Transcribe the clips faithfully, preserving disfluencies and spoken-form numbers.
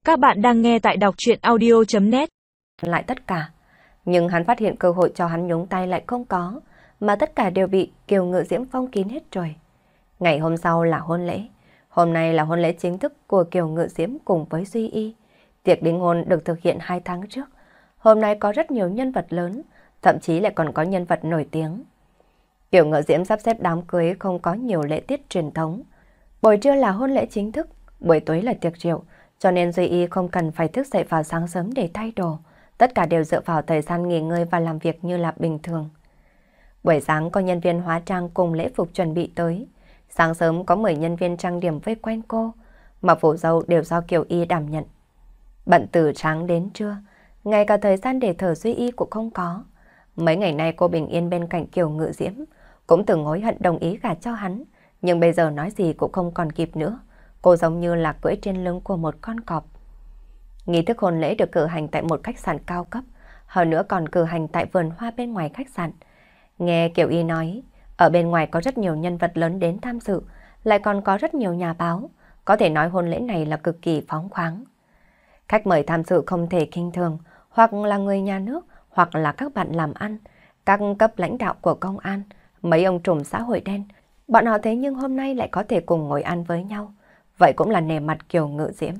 Các bạn đang nghe tại đọc truyện audio chấm net. Lại tất cả, nhưng hắn phát hiện cơ hội cho hắn nhúng tay lại không có, mà tất cả đều bị Kiều Ngự Diễm phong kín hết rồi. Ngày hôm sau là hôn lễ, hôm nay là hôn lễ chính thức của Kiều Ngự Diễm cùng với Duy Y. Tiệc đính hôn được thực hiện hai tháng trước. Hôm nay có rất nhiều nhân vật lớn, thậm chí lại còn có nhân vật nổi tiếng. Kiều Ngự Diễm sắp xếp đám cưới không có nhiều lễ tiết truyền thống. Buổi trưa là hôn lễ chính thức, buổi tối là tiệc rượu, cho nên Duy Y không cần phải thức dậy vào sáng sớm để thay đồ. Tất cả đều dựa vào thời gian nghỉ ngơi và làm việc như là bình thường. Buổi sáng có nhân viên hóa trang cùng lễ phục chuẩn bị tới. Sáng sớm có mười nhân viên trang điểm vây quanh cô, mà phủ dâu đều do Kiều Y đảm nhận. Bận từ sáng đến trưa, ngay cả thời gian để thở Duy Y cũng không có. Mấy ngày nay cô bình yên bên cạnh Kiều Ngự Diễm, cũng từng hối hận đồng ý gả cho hắn, nhưng bây giờ nói gì cũng không còn kịp nữa. Cô giống như là cưỡi trên lưng của một con cọp. Nghi thức hôn lễ được cử hành tại một khách sạn cao cấp, hơn nữa còn cử hành tại vườn hoa bên ngoài khách sạn. Nghe Kiều Y nói, ở bên ngoài có rất nhiều nhân vật lớn đến tham dự, lại còn có rất nhiều nhà báo, có thể nói hôn lễ này là cực kỳ phóng khoáng. Khách mời tham dự không thể khinh thường, hoặc là người nhà nước, hoặc là các bạn làm ăn, các cấp lãnh đạo của công an, mấy ông trùm xã hội đen. Bọn họ thế nhưng hôm nay lại có thể cùng ngồi ăn với nhau, vậy cũng là nể mặt Kiều Ngự Diễm.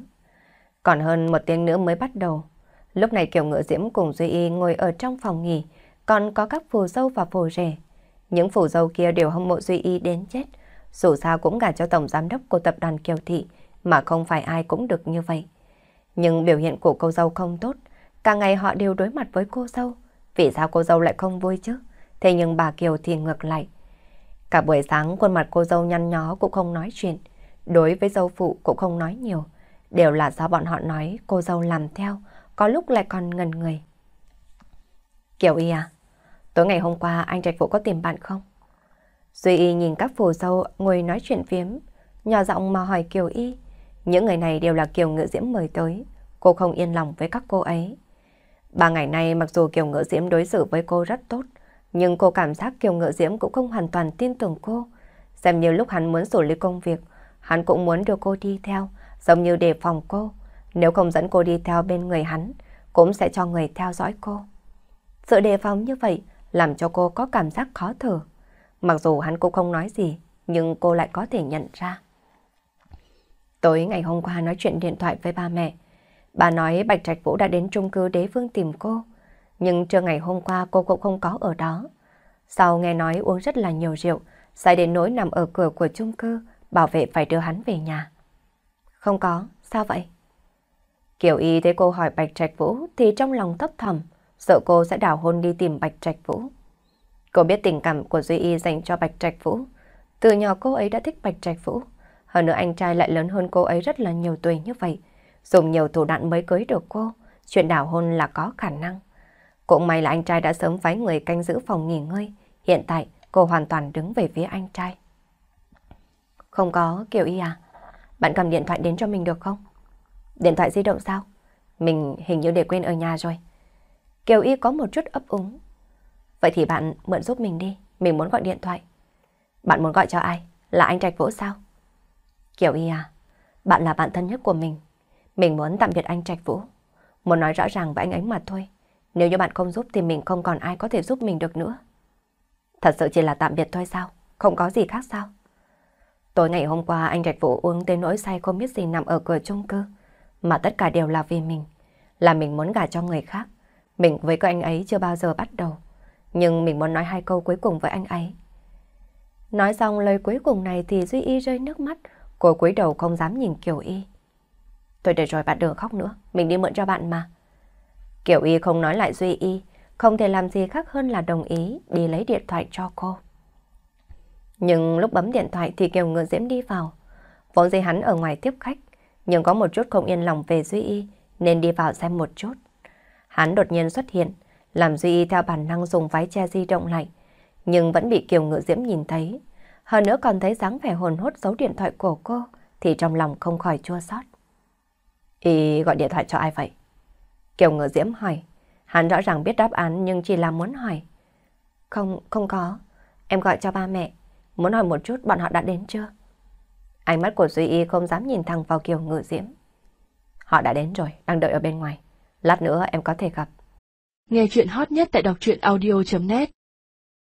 Còn hơn một tiếng nữa mới bắt đầu. Lúc này Kiều Ngự Diễm cùng Duy Y ngồi ở trong phòng nghỉ, còn có các phù dâu và phù rể. Những phù dâu kia đều hâm mộ Duy Y đến chết. Dù sao cũng gả cho tổng giám đốc của tập đoàn Kiều Thị, mà không phải ai cũng được như vậy. Nhưng biểu hiện của cô dâu không tốt, cả ngày họ đều đối mặt với cô dâu. Vì sao cô dâu lại không vui chứ? Thế nhưng bà Kiều thì ngược lại. Cả buổi sáng khuôn mặt cô dâu nhăn nhó cũng không nói chuyện, đối với dâu phụ cũng không nói nhiều. Đều là do bọn họ nói cô dâu làm theo, có lúc lại còn ngần người. Kiều Y à, tối ngày hôm qua anh Trạch Vũ có tìm bạn không? Duy Y nhìn các phù dâu ngồi nói chuyện phiếm, nhỏ giọng mà hỏi Kiều Y. Những người này đều là Kiều Ngự Diễm mời tới, cô không yên lòng với các cô ấy. Ba ngày nay mặc dù Kiều Ngự Diễm đối xử với cô rất tốt, nhưng cô cảm giác Kiều Ngự Diễm cũng không hoàn toàn tin tưởng cô. Xem như lúc hắn muốn xử lý công việc, hắn cũng muốn đưa cô đi theo, giống như đề phòng cô. Nếu không dẫn cô đi theo bên người hắn, cũng sẽ cho người theo dõi cô. Sự đề phòng như vậy làm cho cô có cảm giác khó thở. Mặc dù hắn cũng không nói gì, nhưng cô lại có thể nhận ra. Tối ngày hôm qua nói chuyện điện thoại với ba mẹ. Bà nói Bạch Trạch Vũ đã đến chung cư Đế Vương tìm cô, nhưng trưa ngày hôm qua cô cũng không có ở đó. Sau nghe nói uống rất là nhiều rượu, say đến nỗi nằm ở cửa của chung cư, bảo vệ phải đưa hắn về nhà. Không có, sao vậy? Kiều Y thấy cô hỏi Bạch Trạch Vũ thì trong lòng thấp thầm, sợ cô sẽ đảo hôn đi tìm Bạch Trạch Vũ. Cô biết tình cảm của Duy Y dành cho Bạch Trạch Vũ. Từ nhỏ cô ấy đã thích Bạch Trạch Vũ, hơn nữa anh trai lại lớn hơn cô ấy rất là nhiều tuổi như vậy. Dùng nhiều thủ đoạn mới cưới được cô, chuyện đảo hôn là có khả năng. Cũng may là anh trai đã sớm phái người canh giữ phòng nghỉ ngơi. Hiện tại cô hoàn toàn đứng về phía anh trai. Không có, Kiều Y à, bạn cầm điện thoại đến cho mình được không? Điện thoại di động sao? Mình hình như để quên ở nhà rồi. Kiều Y có một chút ấp úng. Vậy thì bạn mượn giúp mình đi, mình muốn gọi điện thoại. Bạn muốn gọi cho ai? Là anh Trạch Vũ sao? Kiều Y à, bạn là bạn thân nhất của mình. Mình muốn tạm biệt anh Trạch Vũ. Muốn nói rõ ràng với anh ấy mà thôi. Nếu như bạn không giúp thì mình không còn ai có thể giúp mình được nữa. Thật sự chỉ là tạm biệt thôi sao? Không có gì khác sao? Tối ngày hôm qua anh Trạch Vũ uống tới nỗi say không biết gì nằm ở cửa chung cư. Mà tất cả đều là vì mình. Là mình muốn gả cho người khác. Mình với các anh ấy chưa bao giờ bắt đầu. Nhưng mình muốn nói hai câu cuối cùng với anh ấy. Nói xong lời cuối cùng này thì Duy Y rơi nước mắt. Cô cúi đầu không dám nhìn Kiều Y. Thôi để rồi bạn đừng khóc nữa, mình đi mượn cho bạn mà. Kiều Y không nói lại Duy Y, không thể làm gì khác hơn là đồng ý đi lấy điện thoại cho cô. Nhưng lúc bấm điện thoại thì Kiều Ngự Diễm đi vào. Vốn dĩ hắn ở ngoài tiếp khách, nhưng có một chút không yên lòng về Duy Y nên đi vào xem một chút. Hắn đột nhiên xuất hiện, làm Duy Y theo bản năng dùng váy che di động lại, nhưng vẫn bị Kiều Ngự Diễm nhìn thấy. Hơn nữa còn thấy dáng vẻ hồn hốt giấu điện thoại của cô thì trong lòng không khỏi chua xót. Y gọi điện thoại cho ai vậy? Kiều Ngự Diễm hỏi. Hắn rõ ràng biết đáp án nhưng chỉ là muốn hỏi. Không, không có. Em gọi cho ba mẹ. Muốn hỏi một chút bọn họ đã đến chưa? Ánh mắt của Duy Y không dám nhìn thẳng vào Kiều Ngự Diễm. Họ đã đến rồi, đang đợi ở bên ngoài. Lát nữa em có thể gặp. Nghe chuyện hot nhất tại đọc truyện audio chấm net